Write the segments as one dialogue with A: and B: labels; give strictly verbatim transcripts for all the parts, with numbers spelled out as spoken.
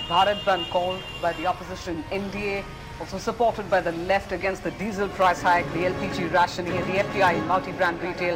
A: Bharat Bandh called by the opposition N D A, also supported by the left against the diesel price hike, the L P G rationing and the F D I in multi-brand retail.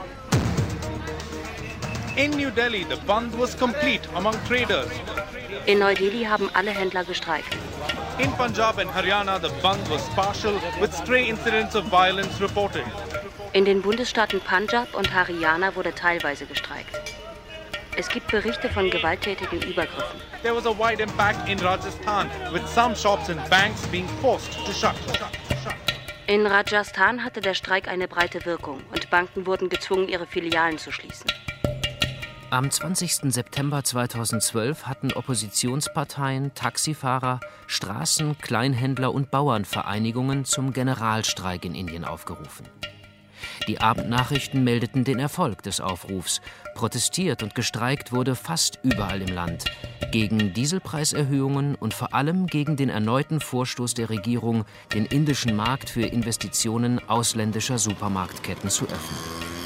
B: In New Delhi, the Bandh was complete among traders.
C: In Neu-Delhi haben alle Händler gestreikt.
B: In Punjab and Haryana, the Bandh was partial, with stray incidents of violence reported.
C: In den Bundesstaaten Punjab und Haryana wurde teilweise gestreikt. Es gibt Berichte von gewalttätigen Übergriffen.
B: There was a wide impact in Rajasthan, with some shops and banks being forced to shut.
C: In Rajasthan hatte der Streik eine breite Wirkung und Banken wurden gezwungen, ihre Filialen zu schließen.
D: Am zwanzigsten September zweitausendzwölf hatten Oppositionsparteien, Taxifahrer, Straßen-, Kleinhändler und Bauernvereinigungen zum Generalstreik in Indien aufgerufen. Die Abendnachrichten meldeten den Erfolg des Aufrufs. Protestiert und gestreikt wurde fast überall im Land. Gegen Dieselpreiserhöhungen und vor allem gegen den erneuten Vorstoß der Regierung, den indischen Markt für Investitionen ausländischer Supermarktketten zu öffnen.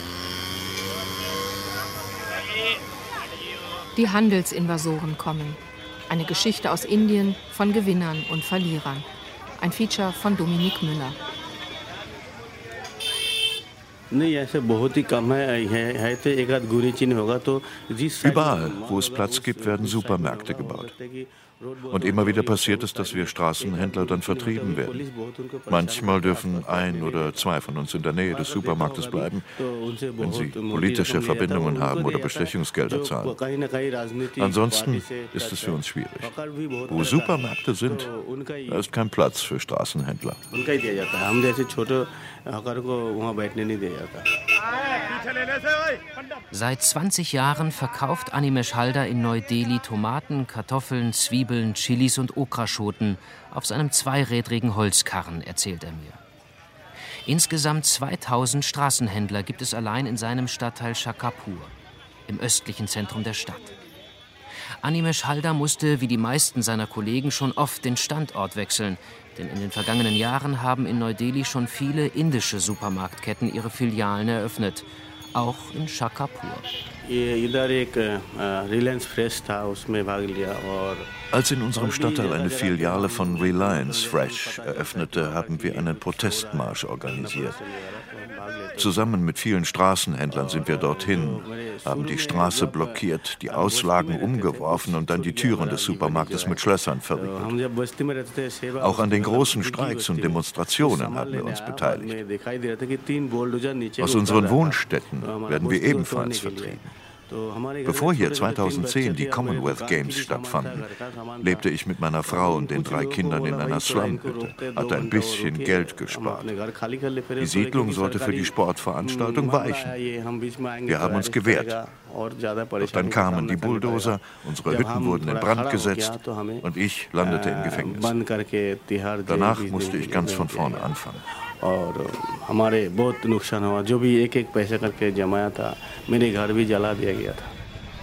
E: Die Handelsinvasoren kommen. Eine Geschichte aus Indien von Gewinnern und Verlierern. Ein Feature von Dominik Müller.
F: Überall, wo es Platz gibt, werden Supermärkte gebaut. Und immer wieder passiert es, dass wir Straßenhändler dann vertrieben werden. Manchmal dürfen ein oder zwei von uns in der Nähe des Supermarktes bleiben, wenn sie politische Verbindungen haben oder Bestechungsgelder zahlen. Ansonsten ist es für uns schwierig. Wo Supermärkte sind, da ist kein Platz für Straßenhändler.
D: Seit zwanzig Jahren verkauft Animesh Halder in Neu-Delhi Tomaten, Kartoffeln, Zwiebeln, Chilis und Okraschoten auf seinem zweirädrigen Holzkarren, erzählt er mir. Insgesamt zweitausend Straßenhändler gibt es allein in seinem Stadtteil Shakapur, im östlichen Zentrum der Stadt. Animesh Halder musste, wie die meisten seiner Kollegen, schon oft den Standort wechseln, denn in den vergangenen Jahren haben in Neu-Delhi schon viele indische Supermarktketten ihre Filialen eröffnet, auch in Shakapur.
F: Als in unserem Stadtteil eine Filiale von Reliance Fresh eröffnete, haben wir einen Protestmarsch organisiert. Zusammen mit vielen Straßenhändlern sind wir dorthin, haben die Straße blockiert, die Auslagen umgeworfen und dann die Türen des Supermarktes mit Schlössern verriegelt. Auch an den großen Streiks und Demonstrationen haben wir uns beteiligt. Aus unseren Wohnstätten werden wir ebenfalls vertrieben. Bevor hier zweitausendzehn die Commonwealth Games stattfanden, lebte ich mit meiner Frau und den drei Kindern in einer Slumhütte, hatte ein bisschen Geld gespart. Die Siedlung sollte für die Sportveranstaltung weichen. Wir haben uns gewehrt. Doch dann kamen die Bulldozer, unsere Hütten wurden in Brand gesetzt und ich landete im Gefängnis. Danach musste ich ganz von vorne anfangen.
G: और हमारे बहुत नुकसान हुआ जो भी एक एक पैसा करके जमाया था मेरे घर भी जला दिया गया था.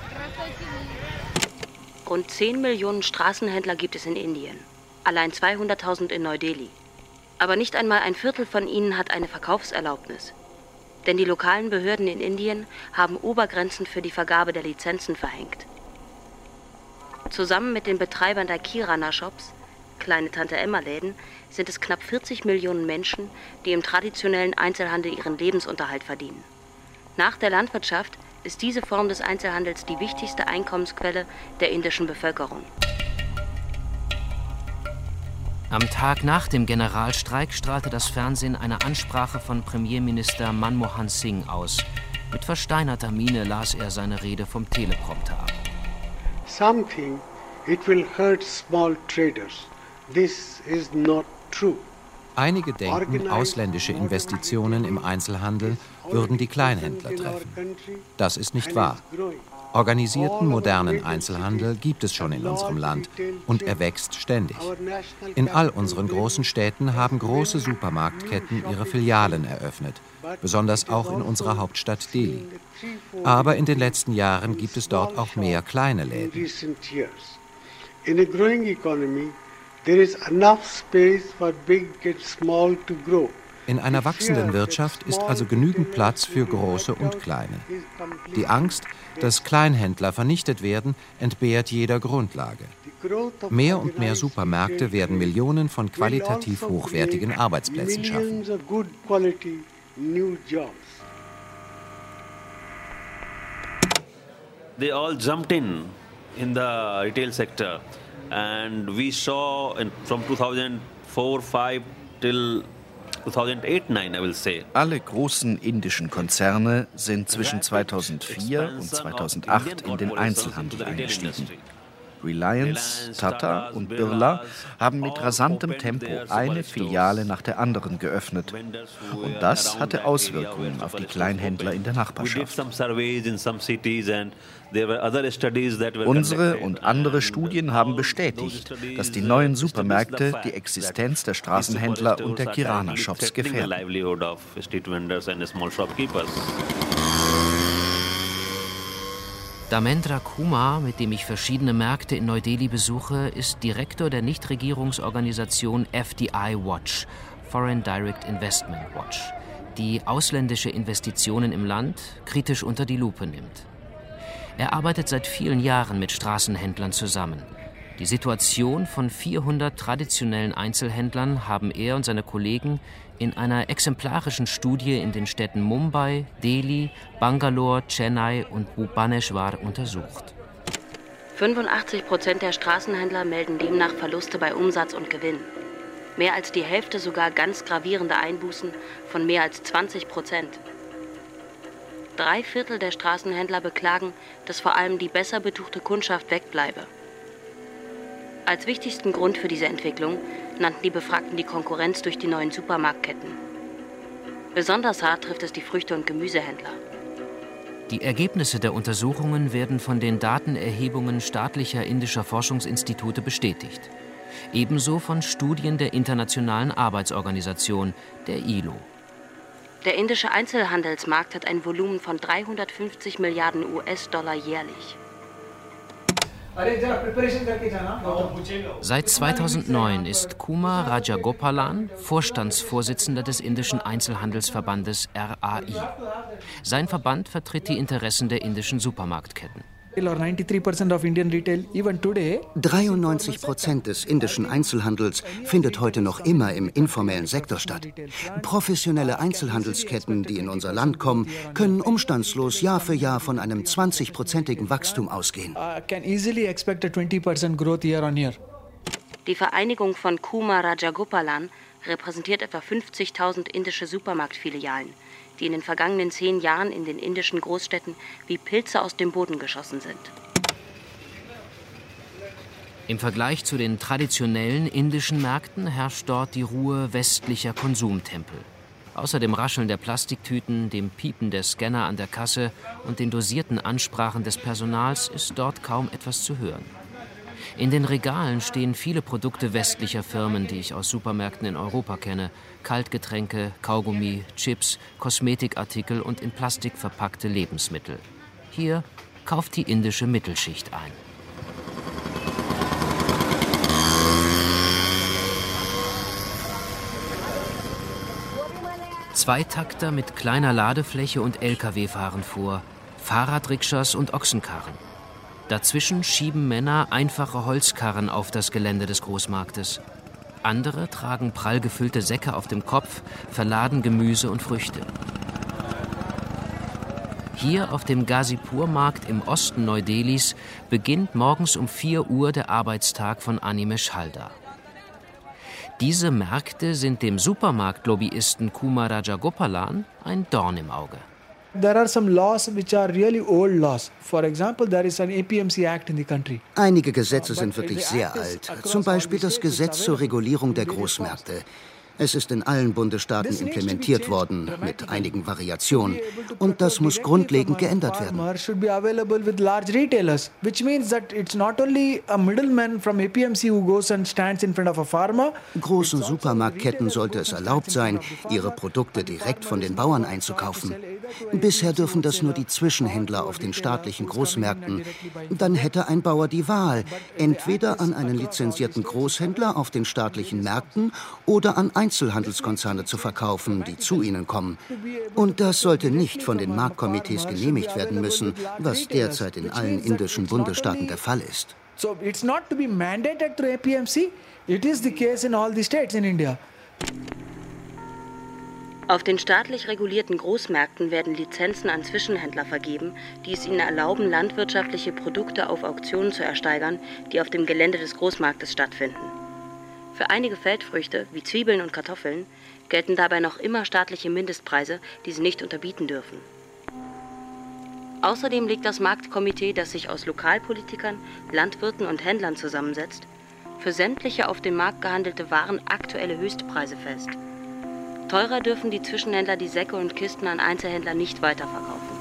C: Rund zehn Millionen Straßenhändler gibt es in Indien, allein zweihunderttausend in Neu-Delhi. Aber nicht einmal ein Viertel von ihnen hat eine Verkaufserlaubnis. Denn die lokalen Behörden in Indien haben Obergrenzen für die Vergabe der Lizenzen verhängt. Zusammen mit den Betreibern der Kirana-Shops, kleine Tante-Emma-Läden, sind es knapp vierzig Millionen Menschen, die im traditionellen Einzelhandel ihren Lebensunterhalt verdienen. Nach der Landwirtschaft ist diese Form des Einzelhandels die wichtigste Einkommensquelle der indischen Bevölkerung.
D: Am Tag nach dem Generalstreik strahlte das Fernsehen eine Ansprache von Premierminister Manmohan Singh aus. Mit versteinerter Miene las er seine Rede vom Teleprompter ab.
H: Something, it will hurt small traders. This is not true.
I: Einige denken, ausländische Investitionen im Einzelhandel würden die Kleinhändler treffen. Das ist nicht wahr. Organisierten modernen Einzelhandel gibt es schon in unserem Land und er wächst ständig. In all unseren großen Städten haben große Supermarktketten ihre Filialen eröffnet, besonders auch in unserer Hauptstadt Delhi. Aber in den letzten Jahren gibt es dort auch mehr kleine Läden.
H: In a growing economy, there is enough space for big and small to grow.
I: In einer wachsenden Wirtschaft ist also genügend Platz für Große und Kleine. Die Angst, dass Kleinhändler vernichtet werden, entbehrt jeder Grundlage. Mehr und mehr Supermärkte werden Millionen von qualitativ hochwertigen Arbeitsplätzen schaffen.
J: They all jumped in in the retail sector, and we saw in, from two thousand four five till two thousand eight nine, I will say.
K: Alle großen indischen Konzerne sind zwischen zweitausendvier und zweitausendacht in den Einzelhandel eingestiegen. Reliance, Tata und Birla haben mit rasantem Tempo eine Filiale nach der anderen geöffnet. Und das hatte Auswirkungen auf die Kleinhändler in der Nachbarschaft. Unsere und andere Studien haben bestätigt, dass die neuen Supermärkte die Existenz der Straßenhändler und der Kirana-Shops gefährden.
D: Dharmendra Kumar, mit dem ich verschiedene Märkte in Neu-Delhi besuche, ist Direktor der Nichtregierungsorganisation F D I Watch, Foreign Direct Investment Watch, die ausländische Investitionen im Land kritisch unter die Lupe nimmt. Er arbeitet seit vielen Jahren mit Straßenhändlern zusammen. Die Situation von vierhundert traditionellen Einzelhändlern haben er und seine Kollegen in einer exemplarischen Studie in den Städten Mumbai, Delhi, Bangalore, Chennai und Bhubaneswar untersucht.
C: fünfundachtzig Prozent der Straßenhändler melden demnach Verluste bei Umsatz und Gewinn. Mehr als die Hälfte sogar ganz gravierende Einbußen von mehr als zwanzig Prozent. Drei Viertel der Straßenhändler beklagen, dass vor allem die besser betuchte Kundschaft wegbleibe. Als wichtigsten Grund für diese Entwicklung nannten die Befragten die Konkurrenz durch die neuen Supermarktketten. Besonders hart trifft es die Früchte- und Gemüsehändler.
D: Die Ergebnisse der Untersuchungen werden von den Datenerhebungen staatlicher indischer Forschungsinstitute bestätigt. Ebenso von Studien der Internationalen Arbeitsorganisation, der I L O.
C: Der indische Einzelhandelsmarkt hat ein Volumen von dreihundertfünfzig Milliarden U S-Dollar jährlich.
D: Seit zweitausendneun ist Kumar Rajagopalan Vorstandsvorsitzender des indischen Einzelhandelsverbandes R A I. Sein Verband vertritt die Interessen der indischen Supermarktketten.
L: dreiundneunzig Prozent des indischen Einzelhandels findet heute noch immer im informellen Sektor statt. Professionelle Einzelhandelsketten, die in unser Land kommen, können umstandslos Jahr für Jahr von einem zwanzig-prozentigen Wachstum ausgehen.
C: Die Vereinigung von Kumar Rajagopalan repräsentiert etwa fünfzigtausend indische Supermarktfilialen, die in den vergangenen zehn Jahren in den indischen Großstädten wie Pilze aus dem Boden geschossen sind.
D: Im Vergleich zu den traditionellen indischen Märkten herrscht dort die Ruhe westlicher Konsumtempel. Außer dem Rascheln der Plastiktüten, dem Piepen der Scanner an der Kasse und den dosierten Ansprachen des Personals ist dort kaum etwas zu hören. In den Regalen stehen viele Produkte westlicher Firmen, die ich aus Supermärkten in Europa kenne. Kaltgetränke, Kaugummi, Chips, Kosmetikartikel und in Plastik verpackte Lebensmittel. Hier kauft die indische Mittelschicht ein. Zweitakter mit kleiner Ladefläche und L K W fahren vor, Fahrradrikschas und Ochsenkarren. Dazwischen schieben Männer einfache Holzkarren auf das Gelände des Großmarktes. Andere tragen prall gefüllte Säcke auf dem Kopf, verladen Gemüse und Früchte. Hier auf dem Ghazipur-Markt im Osten Neu-Delhis beginnt morgens um vier Uhr der Arbeitstag von Animesh Halder. Diese Märkte sind dem Supermarktlobbyisten Kumar Rajagopalan ein Dorn im Auge.
M: There are some laws which are really old laws. For example, there is an A P M C Act in the country.
L: Einige Gesetze sind wirklich sehr alt. Zum Beispiel das Gesetz zur Regulierung der Großmärkte. Es ist in allen Bundesstaaten implementiert worden, mit einigen Variationen. Und das muss grundlegend geändert werden. Großen Supermarktketten sollte es erlaubt sein, ihre Produkte direkt von den Bauern einzukaufen. Bisher dürfen das nur die Zwischenhändler auf den staatlichen Großmärkten. Dann hätte ein Bauer die Wahl, entweder an einen lizenzierten Großhändler auf den staatlichen Märkten oder an Einzelhandelskonzerne zu verkaufen, die zu ihnen kommen. Und das sollte nicht von den Marktkomitees genehmigt werden müssen, was derzeit in allen indischen Bundesstaaten der Fall ist.
M: So it's not to be mandated through A P M C. It is the case in all the states in India.
C: Auf den staatlich regulierten Großmärkten werden Lizenzen an Zwischenhändler vergeben, die es ihnen erlauben, landwirtschaftliche Produkte auf Auktionen zu ersteigern, die auf dem Gelände des Großmarktes stattfinden. Für einige Feldfrüchte, wie Zwiebeln und Kartoffeln, gelten dabei noch immer staatliche Mindestpreise, die sie nicht unterbieten dürfen. Außerdem legt das Marktkomitee, das sich aus Lokalpolitikern, Landwirten und Händlern zusammensetzt, für sämtliche auf dem Markt gehandelte Waren aktuelle Höchstpreise fest. Teurer dürfen die Zwischenhändler die Säcke und Kisten an Einzelhändler nicht weiterverkaufen.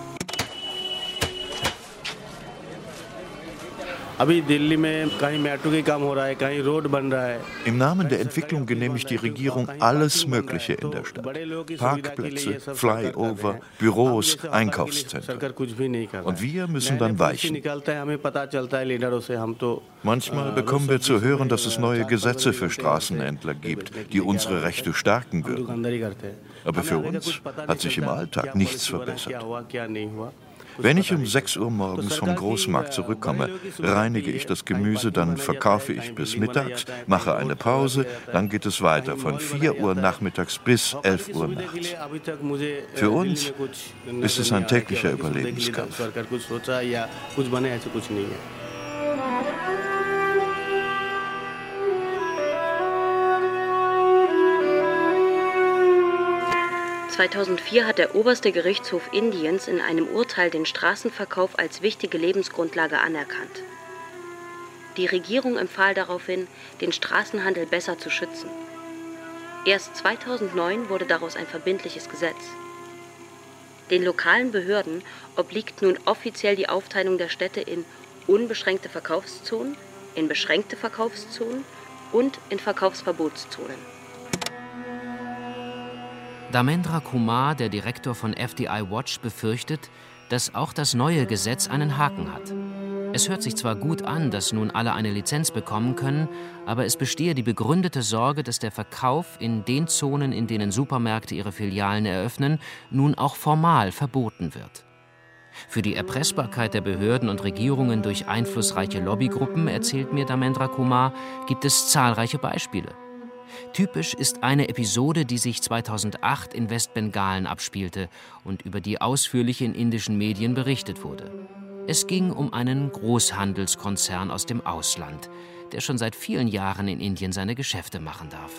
F: Im Namen der Entwicklung genehmigt die Regierung alles Mögliche in der Stadt. Parkplätze, Flyover, Büros, Einkaufszentren. Und wir müssen dann weichen. Manchmal bekommen wir zu hören, dass es neue Gesetze für Straßenhändler gibt, die unsere Rechte stärken würden. Aber für uns hat sich im Alltag nichts verbessert. Wenn ich um sechs Uhr morgens vom Großmarkt zurückkomme, reinige ich das Gemüse, dann verkaufe ich bis mittags, mache eine Pause, dann geht es weiter von vier Uhr nachmittags bis elf Uhr nachts. Für uns ist es ein täglicher Überlebenskampf.
C: zweitausendvier hat der oberste Gerichtshof Indiens in einem Urteil den Straßenverkauf als wichtige Lebensgrundlage anerkannt. Die Regierung empfahl daraufhin, den Straßenhandel besser zu schützen. Erst zweitausendneun wurde daraus ein verbindliches Gesetz. Den lokalen Behörden obliegt nun offiziell die Aufteilung der Städte in unbeschränkte Verkaufszonen, in beschränkte Verkaufszonen und in Verkaufsverbotszonen.
D: Dharmendra Kumar, der Direktor von F D I Watch, befürchtet, dass auch das neue Gesetz einen Haken hat. Es hört sich zwar gut an, dass nun alle eine Lizenz bekommen können, aber es bestehe die begründete Sorge, dass der Verkauf in den Zonen, in denen Supermärkte ihre Filialen eröffnen, nun auch formal verboten wird. Für die Erpressbarkeit der Behörden und Regierungen durch einflussreiche Lobbygruppen, erzählt mir Dharmendra Kumar, gibt es zahlreiche Beispiele. Typisch ist eine Episode, die sich zweitausendacht in Westbengalen abspielte und über die ausführlich in indischen Medien berichtet wurde. Es ging um einen Großhandelskonzern aus dem Ausland, der schon seit vielen Jahren in Indien seine Geschäfte machen darf.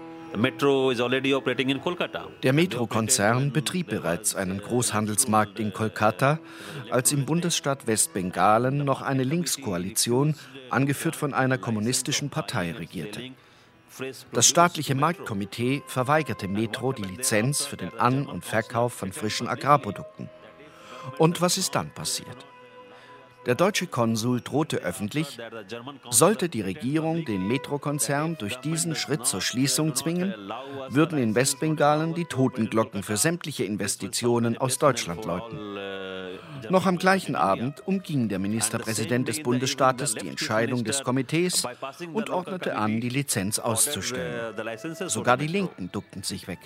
K: Der Metro-Konzern betrieb bereits einen Großhandelsmarkt in Kolkata, als im Bundesstaat Westbengalen noch eine Linkskoalition, angeführt von einer kommunistischen Partei, regierte. Das staatliche Marktkomitee verweigerte Metro die Lizenz für den An- und Verkauf von frischen Agrarprodukten. Und was ist dann passiert? Der deutsche Konsul drohte öffentlich, sollte die Regierung den Metro-Konzern durch diesen Schritt zur Schließung zwingen, würden in Westbengalen die Totenglocken für sämtliche Investitionen aus Deutschland läuten. Noch am gleichen Abend umging der Ministerpräsident des Bundesstaates die Entscheidung des Komitees und ordnete an, die Lizenz auszustellen. Sogar die Linken duckten sich weg.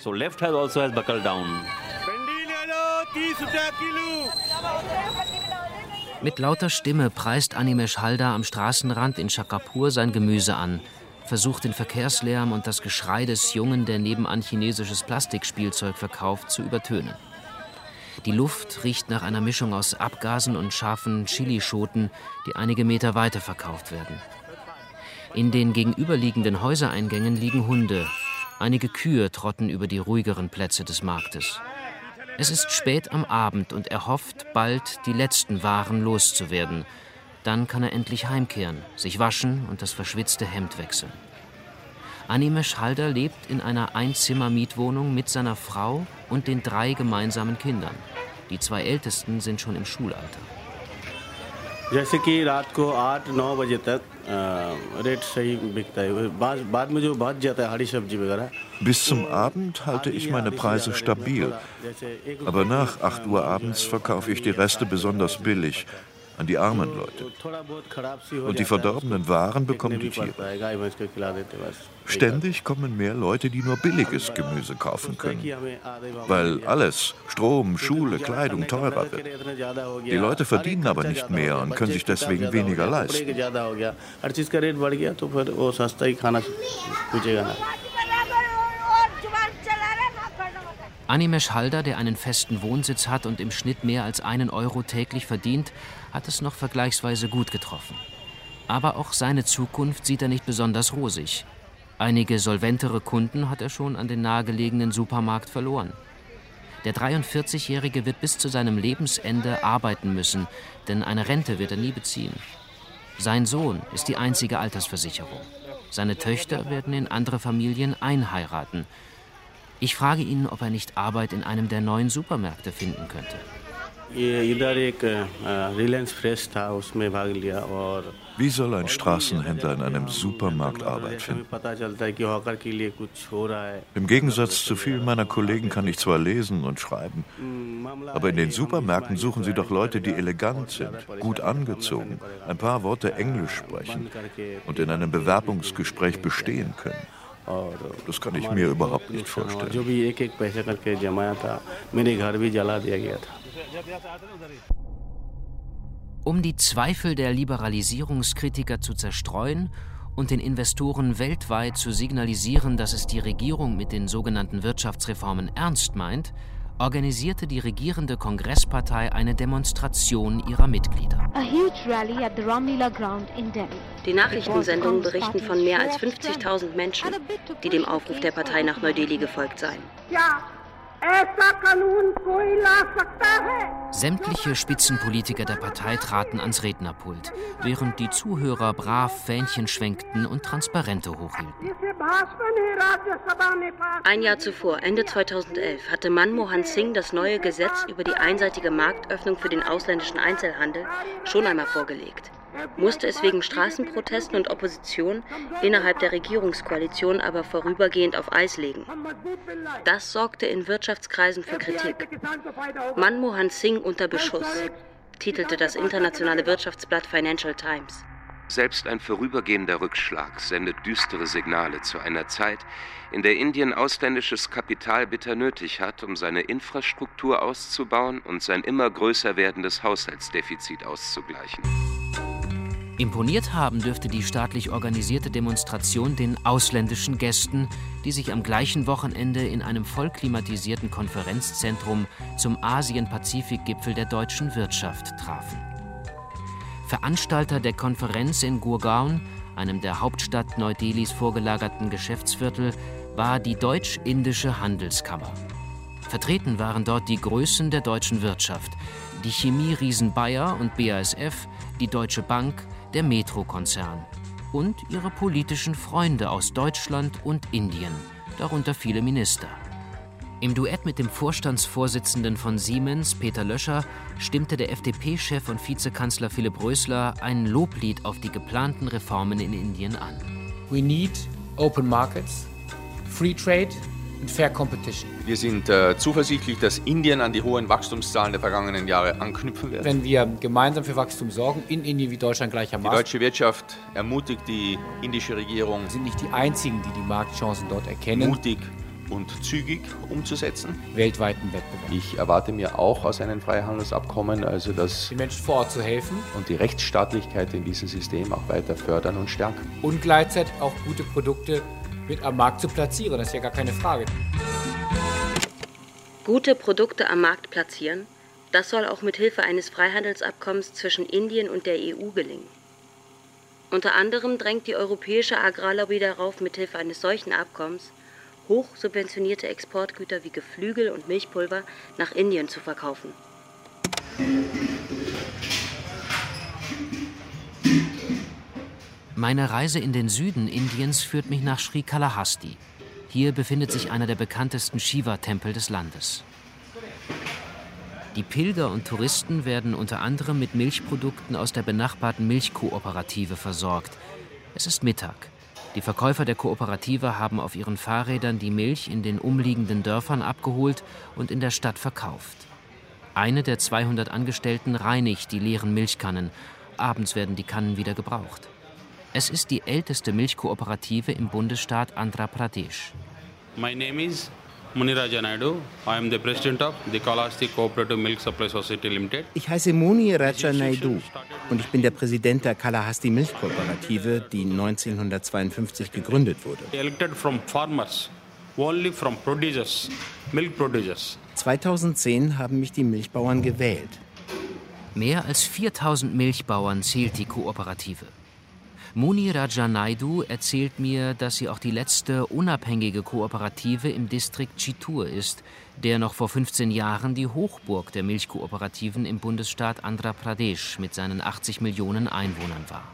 D: Mit lauter Stimme preist Animesh Halder am Straßenrand in Chakrapur sein Gemüse an, versucht den Verkehrslärm und das Geschrei des Jungen, der nebenan chinesisches Plastikspielzeug verkauft, zu übertönen. Die Luft riecht nach einer Mischung aus Abgasen und scharfen Chilischoten, die einige Meter weiter verkauft werden. In den gegenüberliegenden Häusereingängen liegen Hunde. Einige Kühe trotten über die ruhigeren Plätze des Marktes. Es ist spät am Abend und er hofft, bald die letzten Waren loszuwerden. Dann kann er endlich heimkehren, sich waschen und das verschwitzte Hemd wechseln. Animesh Halder lebt in einer Einzimmer-Mietwohnung mit seiner Frau und den drei gemeinsamen Kindern. Die zwei Ältesten sind schon im Schulalter.
F: Bis zum Abend halte ich meine Preise stabil. Aber nach acht Uhr abends verkaufe ich die Reste besonders billig. an die armen Leute. Und die verdorbenen Waren bekommen die Tiere. Ständig kommen mehr Leute, die nur billiges Gemüse kaufen können, weil alles, Strom, Schule, Kleidung teurer wird. Die Leute verdienen aber nicht mehr und können sich deswegen weniger leisten.
D: Animesh Halder, der einen festen Wohnsitz hat und im Schnitt mehr als einen Euro täglich verdient, hat es noch vergleichsweise gut getroffen. Aber auch seine Zukunft sieht er nicht besonders rosig. Einige solventere Kunden hat er schon an den nahegelegenen Supermarkt verloren. Der dreiundvierzigjährige wird bis zu seinem Lebensende arbeiten müssen, denn eine Rente wird er nie beziehen. Sein Sohn ist die einzige Altersversicherung. Seine Töchter werden in andere Familien einheiraten. Ich frage ihn, ob er nicht Arbeit in einem der neuen Supermärkte finden könnte.
F: Wie soll ein Straßenhändler in einem Supermarkt Arbeit finden? Im Gegensatz zu vielen meiner Kollegen kann ich zwar lesen und schreiben, aber in den Supermärkten suchen sie doch Leute, die elegant sind, gut angezogen, ein paar Worte Englisch sprechen und in einem Bewerbungsgespräch bestehen können. Das kann ich mir überhaupt nicht vorstellen.
D: Um die Zweifel der Liberalisierungskritiker zu zerstreuen und den Investoren weltweit zu signalisieren, dass es die Regierung mit den sogenannten Wirtschaftsreformen ernst meint, organisierte die regierende Kongresspartei eine Demonstration ihrer Mitglieder.
C: Die Nachrichtensendungen berichten von mehr als fünfzigtausend Menschen, die dem Aufruf der Partei nach Neu-Delhi gefolgt seien.
D: Sämtliche Spitzenpolitiker der Partei traten ans Rednerpult, während die Zuhörer brav Fähnchen schwenkten und Transparente hochhielten.
C: Ein Jahr zuvor, Ende zweitausendelf, hatte Manmohan Singh das neue Gesetz über die einseitige Marktöffnung für den ausländischen Einzelhandel schon einmal vorgelegt, musste es wegen Straßenprotesten und Opposition innerhalb der Regierungskoalition aber vorübergehend auf Eis legen. Das sorgte in Wirtschaftskreisen für Kritik. Manmohan Singh unter Beschuss, titelte das internationale Wirtschaftsblatt Financial Times.
N: Selbst ein vorübergehender Rückschlag sendet düstere Signale zu einer Zeit, in der Indien ausländisches Kapital bitter nötig hat, um seine Infrastruktur auszubauen und sein immer größer werdendes Haushaltsdefizit auszugleichen.
D: Imponiert haben dürfte die staatlich organisierte Demonstration den ausländischen Gästen, die sich am gleichen Wochenende in einem vollklimatisierten Konferenzzentrum zum Asien-Pazifik-Gipfel der deutschen Wirtschaft trafen. Veranstalter der Konferenz in Gurgaon, einem der Hauptstadt Neu-Delhis vorgelagerten Geschäftsviertel, war die Deutsch-Indische Handelskammer. Vertreten waren dort die Größen der deutschen Wirtschaft, die Chemieriesen Bayer und B A S F, die Deutsche Bank, der Metro-Konzern und ihre politischen Freunde aus Deutschland und Indien, darunter viele Minister. Im Duett mit dem Vorstandsvorsitzenden von Siemens, Peter Löscher, stimmte der F D P-Chef und Vizekanzler Philipp Rösler ein Loblied auf die geplanten Reformen in Indien an.
O: We need open markets, free trade and fair competition.
P: Wir sind äh, zuversichtlich, dass Indien an die hohen Wachstumszahlen der vergangenen Jahre anknüpfen wird.
O: Wenn wir gemeinsam für Wachstum sorgen, in Indien wie Deutschland gleichermaßen.
P: Die deutsche Wirtschaft ermutigt die indische Regierung,
O: wir sind nicht die Einzigen, die die Marktchancen dort erkennen,
P: mutig und zügig umzusetzen.
O: Weltweiten Wettbewerb.
P: Ich erwarte mir auch aus einem Freihandelsabkommen, also dass
O: den Menschen vor Ort zu helfen
P: und die Rechtsstaatlichkeit in diesem System auch weiter fördern und stärken.
O: Und gleichzeitig auch gute Produkte mit am Markt zu platzieren, das ist ja gar keine Frage.
C: Gute Produkte am Markt platzieren, das soll auch mit Hilfe eines Freihandelsabkommens zwischen Indien und der E U gelingen. Unter anderem drängt die europäische Agrarlobby darauf, mit Hilfe eines solchen Abkommens hochsubventionierte Exportgüter wie Geflügel und Milchpulver nach Indien zu verkaufen.
D: Meine Reise in den Süden Indiens führt mich nach Srikalahasti. Hier befindet sich einer der bekanntesten Shiva-Tempel des Landes. Die Pilger und Touristen werden unter anderem mit Milchprodukten aus der benachbarten Milchkooperative versorgt. Es ist Mittag. Die Verkäufer der Kooperative haben auf ihren Fahrrädern die Milch in den umliegenden Dörfern abgeholt und in der Stadt verkauft. Eine der zweihundert Angestellten reinigt die leeren Milchkannen. Abends werden die Kannen wieder gebraucht. Es ist die älteste Milchkooperative im Bundesstaat Andhra Pradesh.
G: My name is Muniraja Naidu. I am the president of the Kalahasti Cooperative Milk Supply Society Limited.
Q: Ich heiße Muniraja Naidu und ich bin der Präsident der Kalahasti Milchkooperative, die neunzehnhundertzweiundfünfzig gegründet wurde.
G: Elected from farmers, only from producers, milk producers.
Q: zweitausendzehn haben mich die Milchbauern gewählt.
D: Mehr als viertausend Milchbauern zählt die Kooperative. Muniraja Naidu erzählt mir, dass sie auch die letzte unabhängige Kooperative im Distrikt Chittoor ist, der noch vor fünfzehn Jahren die Hochburg der Milchkooperativen im Bundesstaat Andhra Pradesh mit seinen achtzig Millionen Einwohnern war.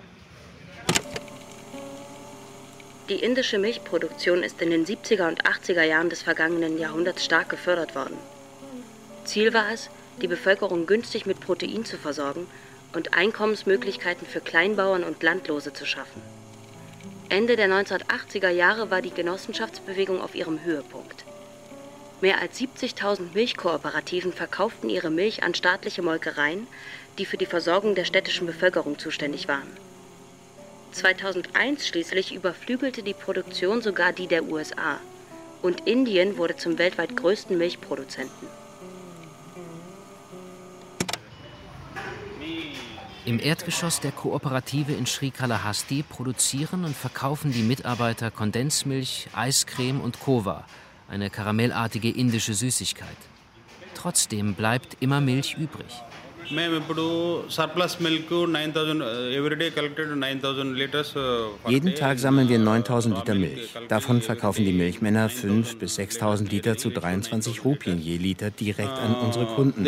C: Die indische Milchproduktion ist in den siebziger und achtziger Jahren des vergangenen Jahrhunderts stark gefördert worden. Ziel war es, die Bevölkerung günstig mit Protein zu versorgen und Einkommensmöglichkeiten für Kleinbauern und Landlose zu schaffen. Ende der neunzehnhundertachtziger Jahre war die Genossenschaftsbewegung auf ihrem Höhepunkt. Mehr als siebzigtausend Milchkooperativen verkauften ihre Milch an staatliche Molkereien, die für die Versorgung der städtischen Bevölkerung zuständig waren. zweitausendeins schließlich überflügelte die Produktion sogar die der U S A und Indien wurde zum weltweit größten Milchproduzenten.
D: Im Erdgeschoss der Kooperative in Srikalahasti produzieren und verkaufen die Mitarbeiter Kondensmilch, Eiscreme und Kova, eine karamellartige indische Süßigkeit. Trotzdem bleibt immer Milch übrig.
Q: Jeden Tag sammeln wir neuntausend Liter Milch. Davon verkaufen die Milchmänner fünftausend bis sechstausend Liter zu dreiundzwanzig Rupien je Liter direkt an unsere Kunden.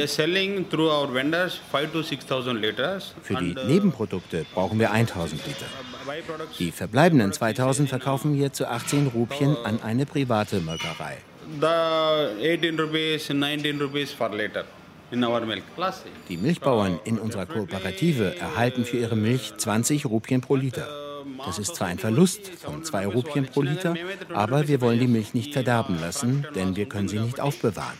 Q: Für die Nebenprodukte brauchen wir tausend Liter. Die verbleibenden zweitausend verkaufen wir zu achtzehn Rupien an eine private Molkerei.
G: achtzehn rupees, neunzehn rupees per liter.
Q: Die Milchbauern in unserer Kooperative erhalten für ihre Milch zwanzig Rupien pro Liter. Das ist zwar ein Verlust von zwei Rupien pro Liter, aber wir wollen die Milch nicht verderben lassen, denn wir können sie nicht aufbewahren.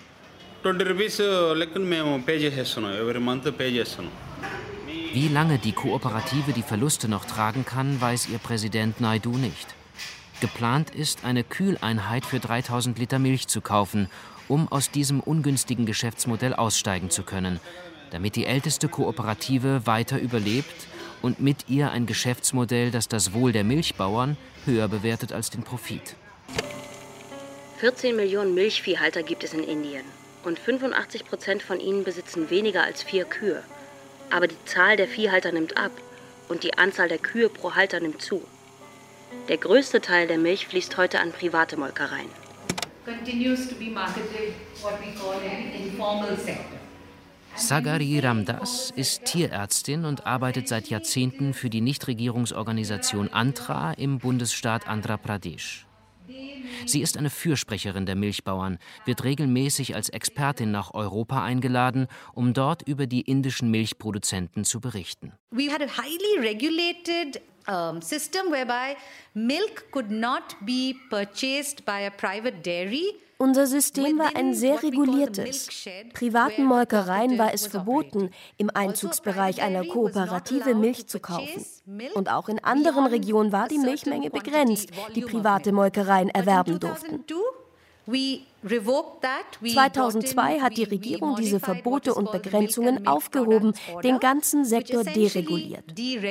D: Wie lange die Kooperative die Verluste noch tragen kann, weiß ihr Präsident Naidu nicht. Geplant ist, eine Kühleinheit für dreitausend Liter Milch zu kaufen, um aus diesem ungünstigen Geschäftsmodell aussteigen zu können, damit die älteste Kooperative weiter überlebt und mit ihr ein Geschäftsmodell, das das Wohl der Milchbauern höher bewertet als den Profit.
C: vierzehn Millionen Milchviehhalter gibt es in Indien und fünfundachtzig Prozent von ihnen besitzen weniger als vier Kühe. Aber die Zahl der Viehhalter nimmt ab und die Anzahl der Kühe pro Halter nimmt zu. Der größte Teil der Milch fließt heute an private Molkereien.
R: Continues to be marketed what we call an informal sector.
D: Sagari Ramdas ist Tierärztin und arbeitet seit Jahrzehnten für die Nichtregierungsorganisation Antra im Bundesstaat Andhra Pradesh. Sie ist eine Fürsprecherin der Milchbauern, wird regelmäßig als Expertin nach Europa eingeladen, um dort über die indischen Milchproduzenten zu berichten.
R: We had a highly regulated um, system whereby milk could not be purchased by a private dairy.
S: Unser System war ein sehr reguliertes. Privaten Molkereien war es verboten, im Einzugsbereich einer Kooperative Milch zu kaufen. Und auch in anderen Regionen war die Milchmenge begrenzt, die private Molkereien erwerben durften. zweitausendzwei hat die Regierung diese Verbote und Begrenzungen aufgehoben, den ganzen Sektor dereguliert.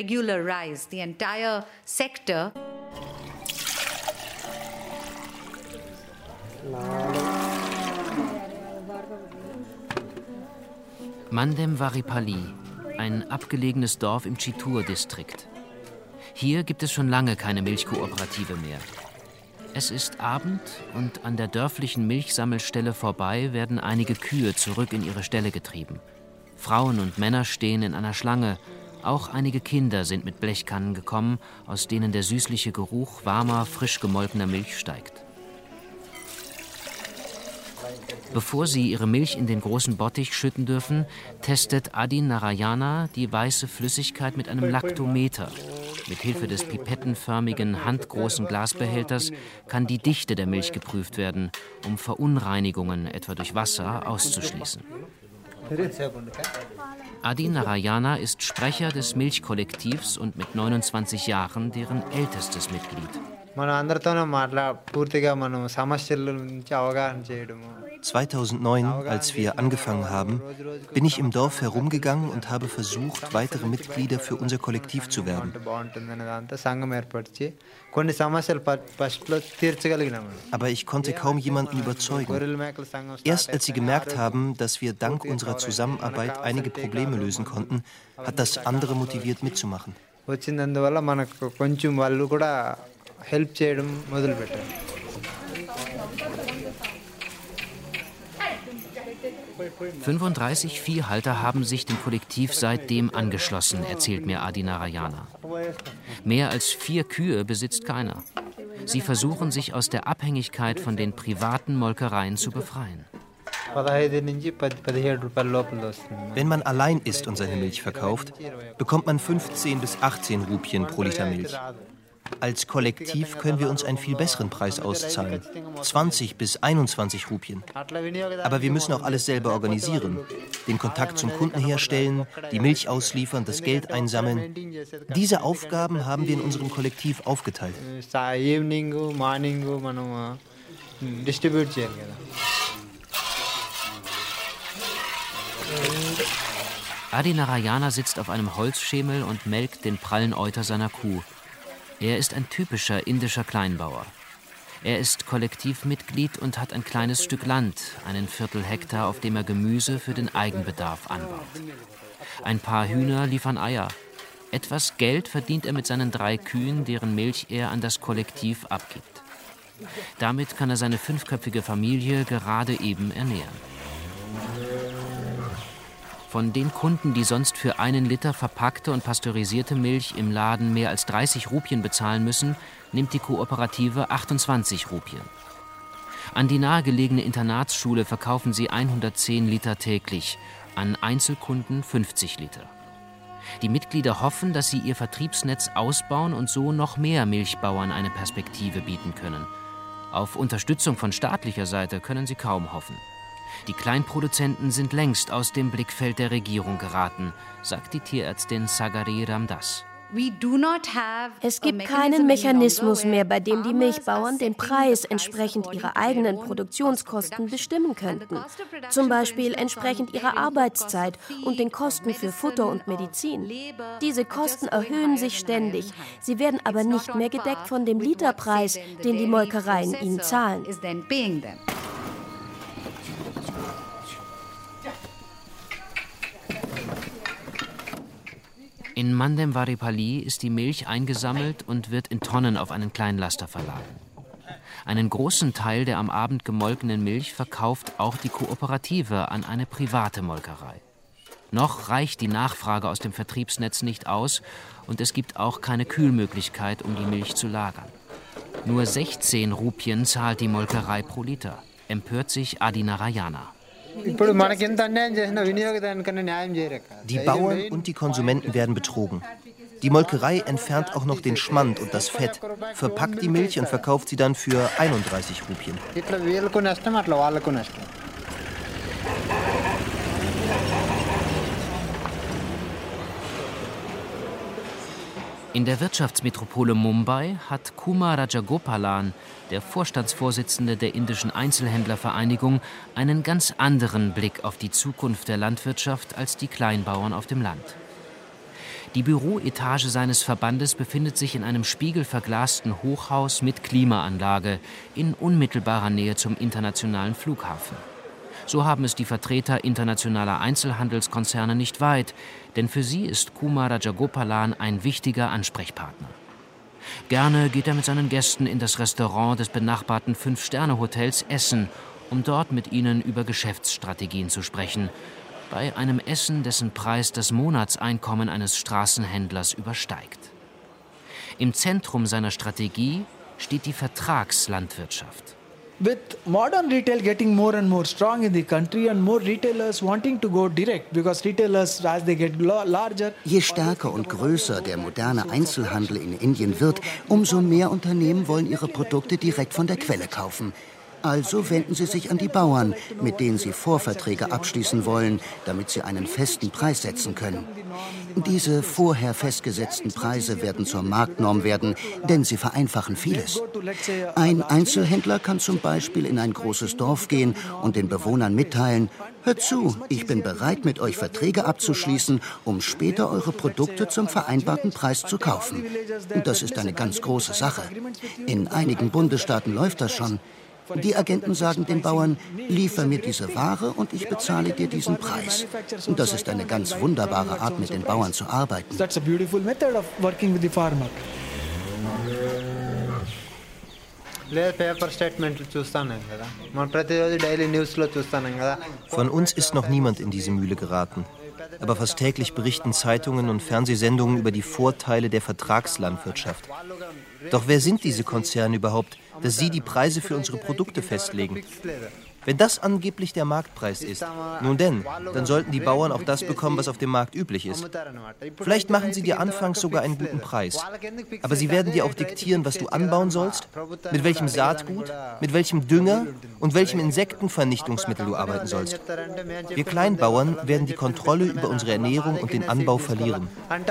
D: Mandem Varipalli, ein abgelegenes Dorf im Chittoor-Distrikt. Hier gibt es schon lange keine Milchkooperative mehr. Es ist Abend und an der dörflichen Milchsammelstelle vorbei werden einige Kühe zurück in ihre Ställe getrieben. Frauen und Männer stehen in einer Schlange. Auch einige Kinder sind mit Blechkannen gekommen, aus denen der süßliche Geruch warmer, frisch gemolkener Milch steigt. Bevor sie ihre Milch in den großen Bottich schütten dürfen, testet Adi Narayana die weiße Flüssigkeit mit einem Laktometer. Mit Hilfe des pipettenförmigen, handgroßen Glasbehälters kann die Dichte der Milch geprüft werden, um Verunreinigungen, etwa durch Wasser, auszuschließen. Adi Narayana ist Sprecher des Milchkollektivs und mit neunundzwanzig Jahren deren ältestes Mitglied.
T: zweitausendneun, als wir angefangen haben, bin ich im Dorf herumgegangen und habe versucht, weitere Mitglieder für unser Kollektiv zu werben. Aber ich konnte kaum jemanden überzeugen. Erst als sie gemerkt haben, dass wir dank unserer Zusammenarbeit einige Probleme lösen konnten, hat das andere motiviert mitzumachen.
D: fünfunddreißig Viehhalter haben sich dem Kollektiv seitdem angeschlossen, erzählt mir Adi Narayana. Mehr als vier Kühe besitzt keiner. Sie versuchen, sich aus der Abhängigkeit von den privaten Molkereien zu befreien.
T: Wenn man allein ist und seine Milch verkauft, bekommt man fünfzehn bis achtzehn Rupien pro Liter Milch. Als Kollektiv können wir uns einen viel besseren Preis auszahlen, zwanzig bis einundzwanzig Rupien. Aber wir müssen auch alles selber organisieren, den Kontakt zum Kunden herstellen, die Milch ausliefern, das Geld einsammeln. Diese Aufgaben haben wir in unserem Kollektiv aufgeteilt.
D: Adi Narayana sitzt auf einem Holzschemel und melkt den prallen Euter seiner Kuh. Er ist ein typischer indischer Kleinbauer. Er ist Kollektivmitglied und hat ein kleines Stück Land, einen Viertel Hektar, auf dem er Gemüse für den Eigenbedarf anbaut. Ein paar Hühner liefern Eier. Etwas Geld verdient er mit seinen drei Kühen, deren Milch er an das Kollektiv abgibt. Damit kann er seine fünfköpfige Familie gerade eben ernähren. Von den Kunden, die sonst für einen Liter verpackte und pasteurisierte Milch im Laden mehr als dreißig Rupien bezahlen müssen, nimmt die Kooperative achtundzwanzig Rupien. An die nahegelegene Internatsschule verkaufen sie hundertzehn Liter täglich, an Einzelkunden fünfzig Liter. Die Mitglieder hoffen, dass sie ihr Vertriebsnetz ausbauen und so noch mehr Milchbauern eine Perspektive bieten können. Auf Unterstützung von staatlicher Seite können sie kaum hoffen. Die Kleinproduzenten sind längst aus dem Blickfeld der Regierung geraten, sagt die Tierärztin Sagari Ramdas.
S: Es gibt keinen Mechanismus mehr, bei dem die Milchbauern den Preis entsprechend ihrer eigenen Produktionskosten bestimmen könnten. Zum Beispiel entsprechend ihrer Arbeitszeit und den Kosten für Futter und Medizin. Diese Kosten erhöhen sich ständig. Sie werden aber nicht mehr gedeckt von dem Literpreis, den die Molkereien ihnen zahlen.
D: In Mandemwaripalli ist die Milch eingesammelt und wird in Tonnen auf einen Kleinlaster verladen. Einen großen Teil der am Abend gemolkenen Milch verkauft auch die Kooperative an eine private Molkerei. Noch reicht die Nachfrage aus dem Vertriebsnetz nicht aus und es gibt auch keine Kühlmöglichkeit, um die Milch zu lagern. Nur sechzehn Rupien zahlt die Molkerei pro Liter, empört sich Adi Narayana.
T: Die Bauern und die Konsumenten werden betrogen. Die Molkerei entfernt auch noch den Schmand und das Fett, verpackt die Milch und verkauft sie dann für einunddreißig Rupien.
D: In der Wirtschaftsmetropole Mumbai hat Kumar Rajagopalan, der Vorstandsvorsitzende der indischen Einzelhändlervereinigung, einen ganz anderen Blick auf die Zukunft der Landwirtschaft als die Kleinbauern auf dem Land. Die Büroetage seines Verbandes befindet sich in einem spiegelverglasten Hochhaus mit Klimaanlage in unmittelbarer Nähe zum internationalen Flughafen. So haben es die Vertreter internationaler Einzelhandelskonzerne nicht weit, denn für sie ist Kumar Rajagopalan ein wichtiger Ansprechpartner. Gerne geht er mit seinen Gästen in das Restaurant des benachbarten Fünf-Sterne-Hotels essen, um dort mit ihnen über Geschäftsstrategien zu sprechen, bei einem Essen, dessen Preis das Monatseinkommen eines Straßenhändlers übersteigt. Im Zentrum seiner Strategie steht die Vertragslandwirtschaft.
M: With modern retail getting more and more strong in the country and more retailers wanting to go direct because retailers as they get larger.
L: Je stärker und größer der moderne Einzelhandel in Indien wird, umso mehr Unternehmen wollen ihre Produkte direkt von der Quelle kaufen. Also wenden Sie sich an die Bauern, mit denen Sie Vorverträge abschließen wollen, damit Sie einen festen Preis setzen können. Diese vorher festgesetzten Preise werden zur Marktnorm werden, denn sie vereinfachen vieles. Ein Einzelhändler kann zum Beispiel in ein großes Dorf gehen und den Bewohnern mitteilen: Hört zu, ich bin bereit, mit euch Verträge abzuschließen, um später eure Produkte zum vereinbarten Preis zu kaufen. Und das ist eine ganz große Sache. In einigen Bundesstaaten läuft das schon. Die Agenten sagen den Bauern: Liefer mir diese Ware und ich bezahle dir diesen Preis. Und das ist eine ganz wunderbare Art, mit den Bauern zu arbeiten.
M: That's a beautiful method of working with the farmer.
T: Von uns ist noch niemand in diese Mühle geraten. Aber fast täglich berichten Zeitungen und Fernsehsendungen über die Vorteile der Vertragslandwirtschaft. Doch wer sind diese Konzerne überhaupt, dass sie die Preise für unsere Produkte festlegen? Wenn das angeblich der Marktpreis ist, nun denn, dann sollten die Bauern auch das bekommen, was auf dem Markt üblich ist. Vielleicht machen sie dir anfangs sogar einen guten Preis. Aber sie werden dir auch diktieren, was du anbauen sollst, mit welchem Saatgut, mit welchem Dünger und welchem Insektenvernichtungsmittel du arbeiten sollst. Wir Kleinbauern werden die Kontrolle über unsere Ernährung und den Anbau verlieren.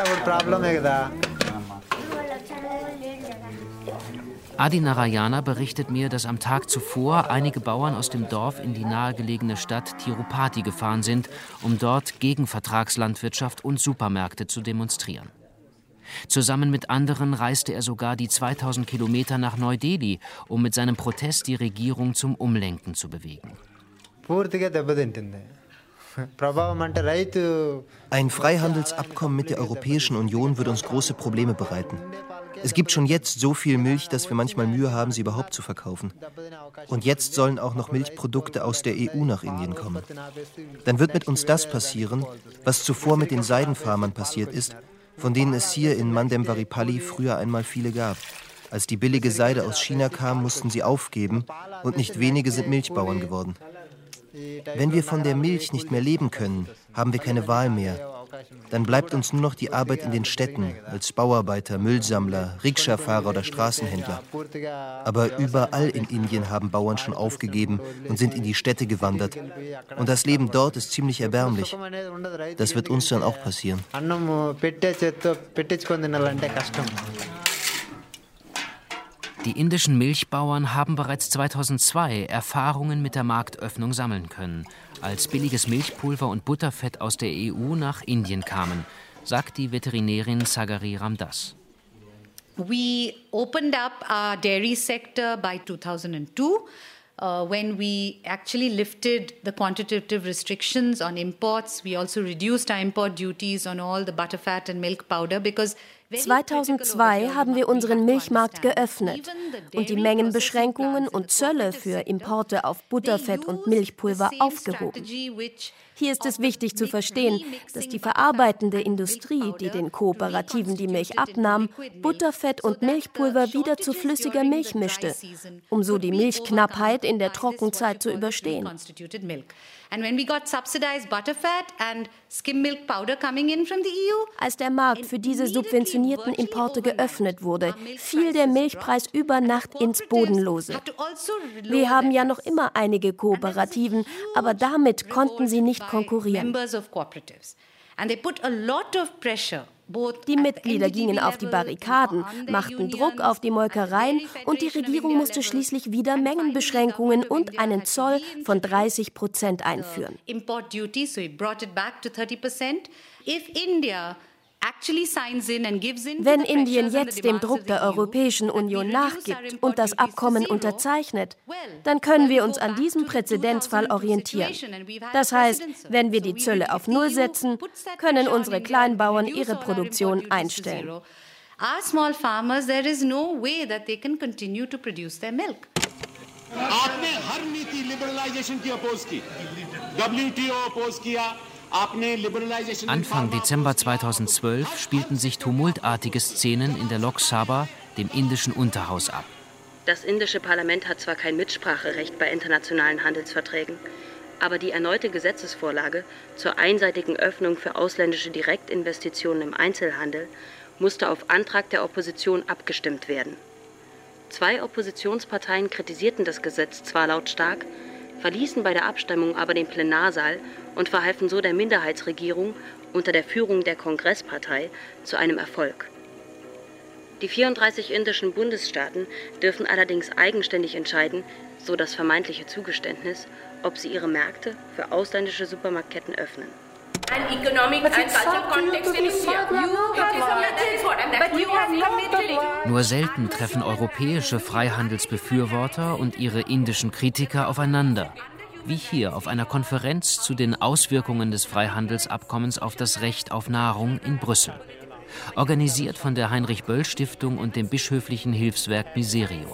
D: Adi Narayana berichtet mir, dass am Tag zuvor einige Bauern aus dem Dorf in die nahegelegene Stadt Tirupati gefahren sind, um dort gegen Vertragslandwirtschaft und Supermärkte zu demonstrieren. Zusammen mit anderen reiste er sogar die zweitausend Kilometer nach Neu-Delhi, um mit seinem Protest die Regierung zum Umlenken zu bewegen.
T: Ein Freihandelsabkommen mit der Europäischen Union würde uns große Probleme bereiten. Es gibt schon jetzt so viel Milch, dass wir manchmal Mühe haben, sie überhaupt zu verkaufen. Und jetzt sollen auch noch Milchprodukte aus der E U nach Indien kommen. Dann wird mit uns das passieren, was zuvor mit den Seidenfarmern passiert ist, von denen es hier in Mandemvaripalli früher einmal viele gab. Als die billige Seide aus China kam, mussten sie aufgeben und nicht wenige sind Milchbauern geworden. Wenn wir von der Milch nicht mehr leben können, haben wir keine Wahl mehr. Dann bleibt uns nur noch die Arbeit in den Städten, als Bauarbeiter, Müllsammler, Rikscha-Fahrer oder Straßenhändler. Aber überall in Indien haben Bauern schon aufgegeben und sind in die Städte gewandert. Und das Leben dort ist ziemlich erbärmlich. Das wird uns dann auch passieren.
D: Die indischen Milchbauern haben bereits zweitausendzwei Erfahrungen mit der Marktöffnung sammeln können, als billiges Milchpulver und Butterfett aus der E U nach Indien kamen, sagt die Veterinärin Sagari Ramdas.
R: We opened up our dairy sector by two thousand two. Uh, when we actually lifted the quantitative restrictions on imports, we also reduced our import duties on all the butterfat and milk powder because
S: zweitausendzwei haben wir unseren Milchmarkt geöffnet und die Mengenbeschränkungen und Zölle für Importe auf Butterfett und Milchpulver aufgehoben. Hier ist es wichtig zu verstehen, dass die verarbeitende Industrie, die den Kooperativen die Milch abnahm, Butterfett und Milchpulver wieder zu flüssiger Milch mischte, um so die Milchknappheit in der Trockenzeit zu überstehen. Als der Markt für diese subventionierten Importe geöffnet wurde, fiel der Milchpreis über Nacht ins Bodenlose. Wir haben ja noch immer einige Kooperativen, aber damit konnten sie nicht konkurrieren. Die Mitglieder gingen auf die Barrikaden, machten Druck auf die Molkereien und die Regierung musste schließlich wieder Mengenbeschränkungen und einen Zoll von dreißig Prozent einführen. Wenn Indien jetzt dem Druck der Europäischen Union nachgibt und das Abkommen unterzeichnet, dann können wir uns an diesem Präzedenzfall orientieren. Das heißt, wenn wir die Zölle auf Null setzen, können unsere Kleinbauern ihre Produktion einstellen.
R: Our small farmers, there is no way that they can continue to produce their milk.
U: आपने हर नीति लिबरलाइजेशन की अपोज की, W T O oppose किया.
D: Anfang Dezember zweitausendzwölf spielten sich tumultartige Szenen in der Lok Sabha, dem indischen Unterhaus, ab.
C: Das indische Parlament hat zwar kein Mitspracherecht bei internationalen Handelsverträgen, aber die erneute Gesetzesvorlage zur einseitigen Öffnung für ausländische Direktinvestitionen im Einzelhandel musste auf Antrag der Opposition abgestimmt werden. Zwei Oppositionsparteien kritisierten das Gesetz zwar lautstark, verließen bei der Abstimmung aber den Plenarsaal und verhalfen so der Minderheitsregierung unter der Führung der Kongresspartei zu einem Erfolg. Die vierunddreißig indischen Bundesstaaten dürfen allerdings eigenständig entscheiden, so das vermeintliche Zugeständnis, ob sie ihre Märkte für ausländische Supermarktketten öffnen.
A: An economic and cultural context in India. You have that is what and that you have committed.
D: Nur selten treffen europäische Freihandelsbefürworter und ihre indischen Kritiker aufeinander, wie hier auf einer Konferenz zu den Auswirkungen des Freihandelsabkommens auf das Recht auf Nahrung in Brüssel. Organisiert von der Heinrich-Böll-Stiftung und dem bischöflichen Hilfswerk Miserio.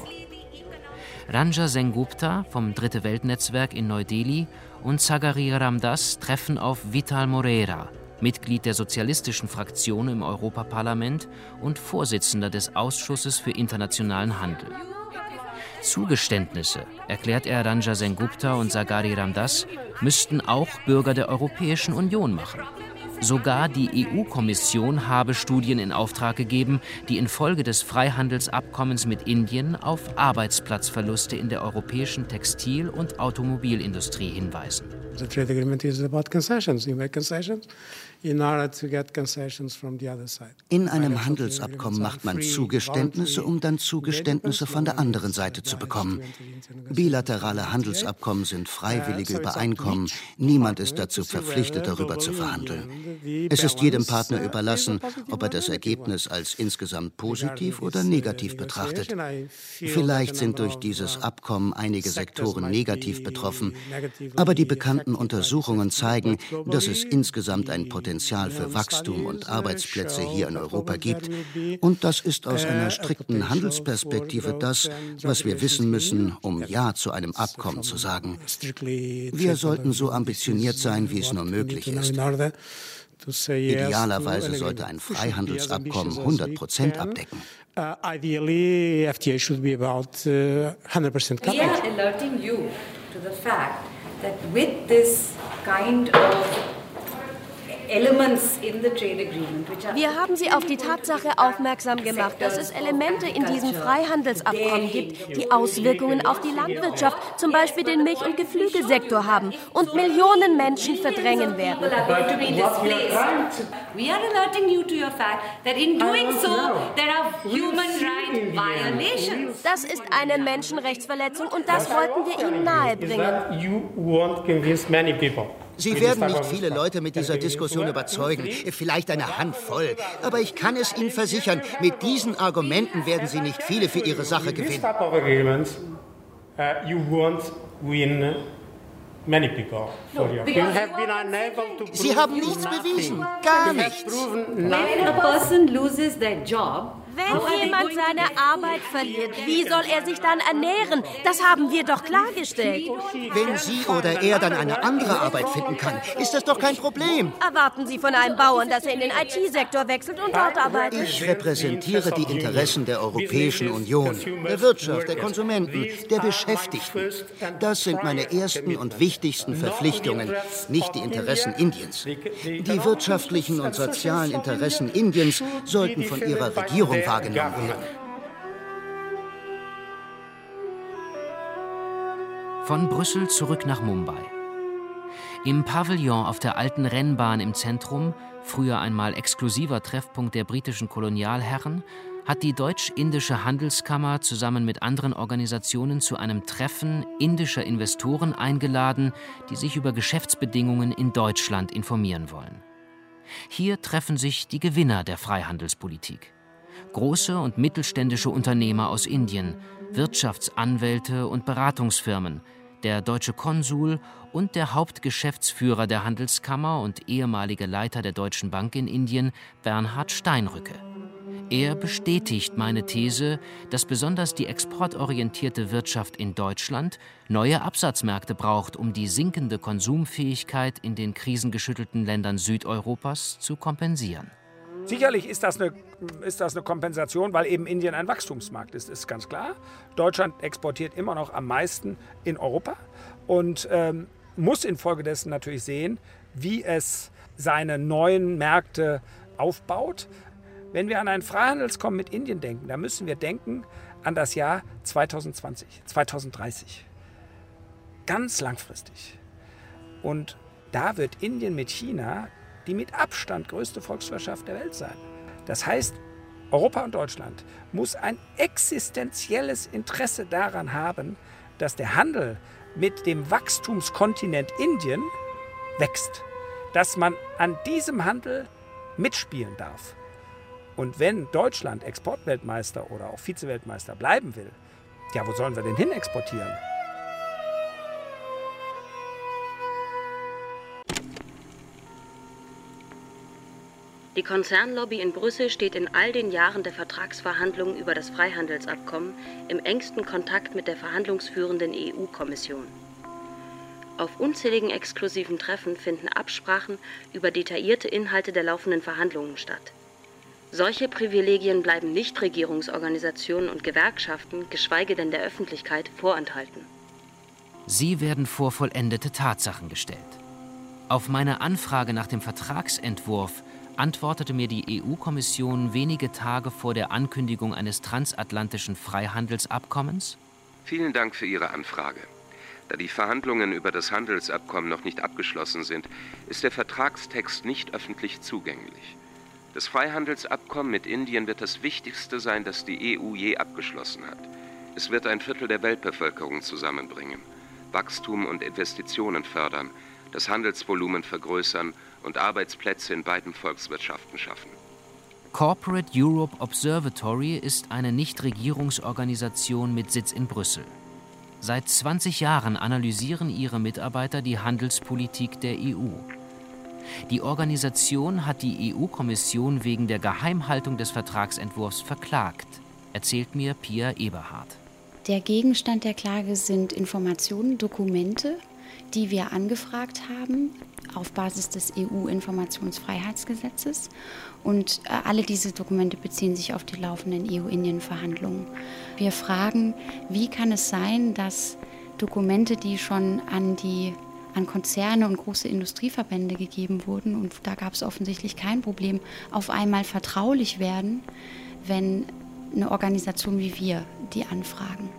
D: Ranja Sengupta vom Dritte Weltnetzwerk in Neu-Delhi und Zagari Ramdas treffen auf Vital Moreira, Mitglied der sozialistischen Fraktion im Europaparlament und Vorsitzender des Ausschusses für internationalen Handel. Zugeständnisse, erklärt er Ranja Sengupta und Zagari Ramdas, müssten auch Bürger der Europäischen Union machen. Sogar die E U-Kommission habe Studien in Auftrag gegeben, die infolge des Freihandelsabkommens mit Indien auf Arbeitsplatzverluste in der europäischen Textil- und Automobilindustrie hinweisen.
V: The trade agreement is about concessions. You make concessions in order to get concessions from the other side.
L: In einem Handelsabkommen macht man Zugeständnisse, um dann Zugeständnisse von der anderen Seite zu bekommen. Bilaterale Handelsabkommen sind freiwillige Übereinkommen. Niemand ist dazu verpflichtet, darüber zu verhandeln. Es ist jedem Partner überlassen, ob er das Ergebnis als insgesamt positiv oder negativ betrachtet. Vielleicht sind durch dieses Abkommen einige Sektoren negativ betroffen, aber die bekannten Untersuchungen zeigen, dass es insgesamt ein Potenzial für Wachstum und Arbeitsplätze hier in Europa gibt. Und das ist aus einer strikten Handelsperspektive das, was wir wissen müssen, um Ja zu einem Abkommen zu sagen. Wir sollten so ambitioniert sein, wie es nur möglich ist. Idealerweise sollte ein Freihandelsabkommen hundert Prozent abdecken.
V: Uh, ideally, F T A should be about uh, one hundred percent coverage.
A: We are alerting you to the fact that with this kind of elements in the trade agreement, which are
S: Wir haben Sie auf die Tatsache aufmerksam gemacht, dass es Elemente in diesem Freihandelsabkommen gibt, die Auswirkungen auf die Landwirtschaft, zum Beispiel den Milch- und Geflügelsektor haben und Millionen Menschen verdrängen werden.
A: We are alerting you to your fact that in doing so there are human right violations.
S: Das ist eine Menschenrechtsverletzung und das wollten wir Ihnen nahebringen.
V: You won't convince many people.
L: Sie werden nicht viele Leute mit dieser Diskussion überzeugen, vielleicht eine Handvoll. Aber ich kann es Ihnen versichern, mit diesen Argumenten werden Sie nicht viele für Ihre Sache gewinnen. Sie haben nichts bewiesen, gar nichts.
A: When a person loses their job,
S: Wenn jemand seine Arbeit verliert, wie soll er sich dann ernähren? Das haben wir doch klargestellt.
L: Wenn sie oder er dann eine andere Arbeit finden kann, ist das doch kein Problem.
S: Erwarten Sie von einem Bauern, dass er in den I T-Sektor wechselt und dort arbeitet?
L: Ich repräsentiere die Interessen der Europäischen Union, der Wirtschaft, der Konsumenten, der Beschäftigten. Das sind meine ersten und wichtigsten Verpflichtungen, nicht die Interessen Indiens. Die wirtschaftlichen und sozialen Interessen Indiens sollten von ihrer Regierung wahrgenommen werden.
D: Von Brüssel zurück nach Mumbai. Im Pavillon auf der alten Rennbahn im Zentrum, früher einmal exklusiver Treffpunkt der britischen Kolonialherren, hat die Deutsch-Indische Handelskammer zusammen mit anderen Organisationen zu einem Treffen indischer Investoren eingeladen, die sich über Geschäftsbedingungen in Deutschland informieren wollen. Hier treffen sich die Gewinner der Freihandelspolitik. Große und mittelständische Unternehmer aus Indien, Wirtschaftsanwälte und Beratungsfirmen, der deutsche Konsul und der Hauptgeschäftsführer der Handelskammer und ehemalige Leiter der Deutschen Bank in Indien, Bernhard Steinrücke. Er bestätigt meine These, dass besonders die exportorientierte Wirtschaft in Deutschland neue Absatzmärkte braucht, um die sinkende Konsumfähigkeit in den krisengeschüttelten Ländern Südeuropas zu kompensieren.
W: Sicherlich ist das, eine, ist das eine Kompensation, weil eben Indien ein Wachstumsmarkt ist, ist ganz klar. Deutschland exportiert immer noch am meisten in Europa und ähm, muss infolgedessen natürlich sehen, wie es seine neuen Märkte aufbaut. Wenn wir an ein Freihandelsabkommen mit Indien denken, dann müssen wir denken an das Jahr zweitausendzwanzig, zweitausenddreißig. Ganz langfristig. Und da wird Indien mit China die mit Abstand größte Volkswirtschaft der Welt sein. Das heißt, Europa und Deutschland muss ein existenzielles Interesse daran haben, dass der Handel mit dem Wachstumskontinent Indien wächst. Dass man an diesem Handel mitspielen darf. Und wenn Deutschland Exportweltmeister oder auch Vizeweltmeister bleiben will, ja, wo sollen wir denn hin exportieren?
C: Die Konzernlobby in Brüssel steht in all den Jahren der Vertragsverhandlungen über das Freihandelsabkommen im engsten Kontakt mit der verhandlungsführenden E U-Kommission. Auf unzähligen exklusiven Treffen finden Absprachen über detaillierte Inhalte der laufenden Verhandlungen statt. Solche Privilegien bleiben Nichtregierungsorganisationen und Gewerkschaften, geschweige denn der Öffentlichkeit, vorenthalten.
D: Sie werden vor vollendete Tatsachen gestellt. Auf meine Anfrage nach dem Vertragsentwurf antwortete mir die E U-Kommission wenige Tage vor der Ankündigung eines transatlantischen Freihandelsabkommens:
N: Vielen Dank für Ihre Anfrage. Da die Verhandlungen über das Handelsabkommen noch nicht abgeschlossen sind, ist der Vertragstext nicht öffentlich zugänglich. Das Freihandelsabkommen mit Indien wird das wichtigste sein, das die E U je abgeschlossen hat. Es wird ein Viertel der Weltbevölkerung zusammenbringen, Wachstum und Investitionen fördern, das Handelsvolumen vergrößern und Arbeitsplätze in beiden Volkswirtschaften schaffen.
D: Corporate Europe Observatory ist eine Nichtregierungsorganisation mit Sitz in Brüssel. Seit zwanzig Jahren analysieren ihre Mitarbeiter die Handelspolitik der E U. Die Organisation hat die E U-Kommission wegen der Geheimhaltung des Vertragsentwurfs verklagt, erzählt mir Pia Eberhardt.
B: Der Gegenstand der Klage sind Informationen, Dokumente, die wir angefragt haben auf Basis des E U-Informationsfreiheitsgesetzes. Und äh, alle diese Dokumente beziehen sich auf die laufenden E U-Indien-Verhandlungen. Wir fragen, wie kann es sein, dass Dokumente, die schon an, die, an Konzerne und große Industrieverbände gegeben wurden, und da gab es offensichtlich kein Problem, auf einmal vertraulich werden, wenn eine Organisation wie wir die anfragen.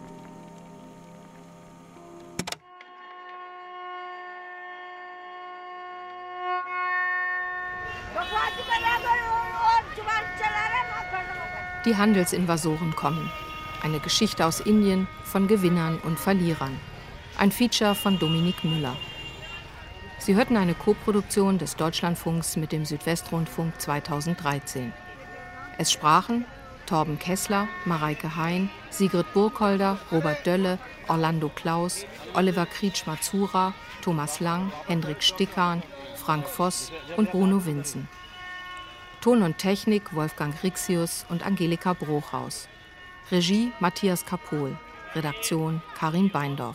E: Die Handelsinvasoren kommen. Eine Geschichte aus Indien von Gewinnern und Verlierern. Ein Feature von Dominik Müller. Sie hörten eine Koproduktion des Deutschlandfunks mit dem Südwestrundfunk zweitausenddreizehn. Es sprachen Torben Kessler, Mareike Hein, Sigrid Burkholder, Robert Dölle, Orlando Klaus, Oliver Krietsch-Mazura, Thomas Lang, Hendrik Stickan, Frank Voss und Bruno Winzen. Ton und Technik Wolfgang Rixius und Angelika Brochhaus. Regie Matthias Kapohl. Redaktion Karin Beindorf.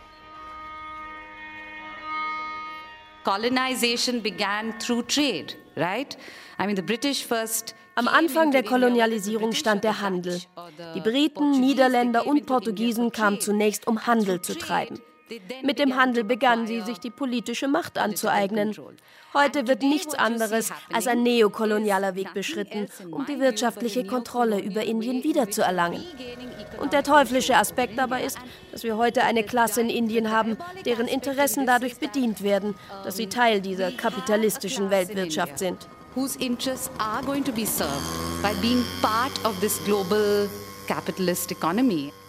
R: Colonization began through trade, right? I mean, the British first.
S: Am Anfang der Kolonialisierung stand der Handel. Die Briten, Niederländer und Portugiesen kamen zunächst, um Handel zu treiben. Mit dem Handel begannen sie, sich die politische Macht anzueignen. Heute wird nichts anderes als ein neokolonialer Weg beschritten, um die wirtschaftliche Kontrolle über Indien wiederzuerlangen. Und der teuflische Aspekt dabei ist, dass wir heute eine Klasse in Indien haben, deren Interessen dadurch bedient werden, dass sie Teil dieser kapitalistischen Weltwirtschaft sind.
R: Whose interests are going to be served by being part of this global capitalist economy.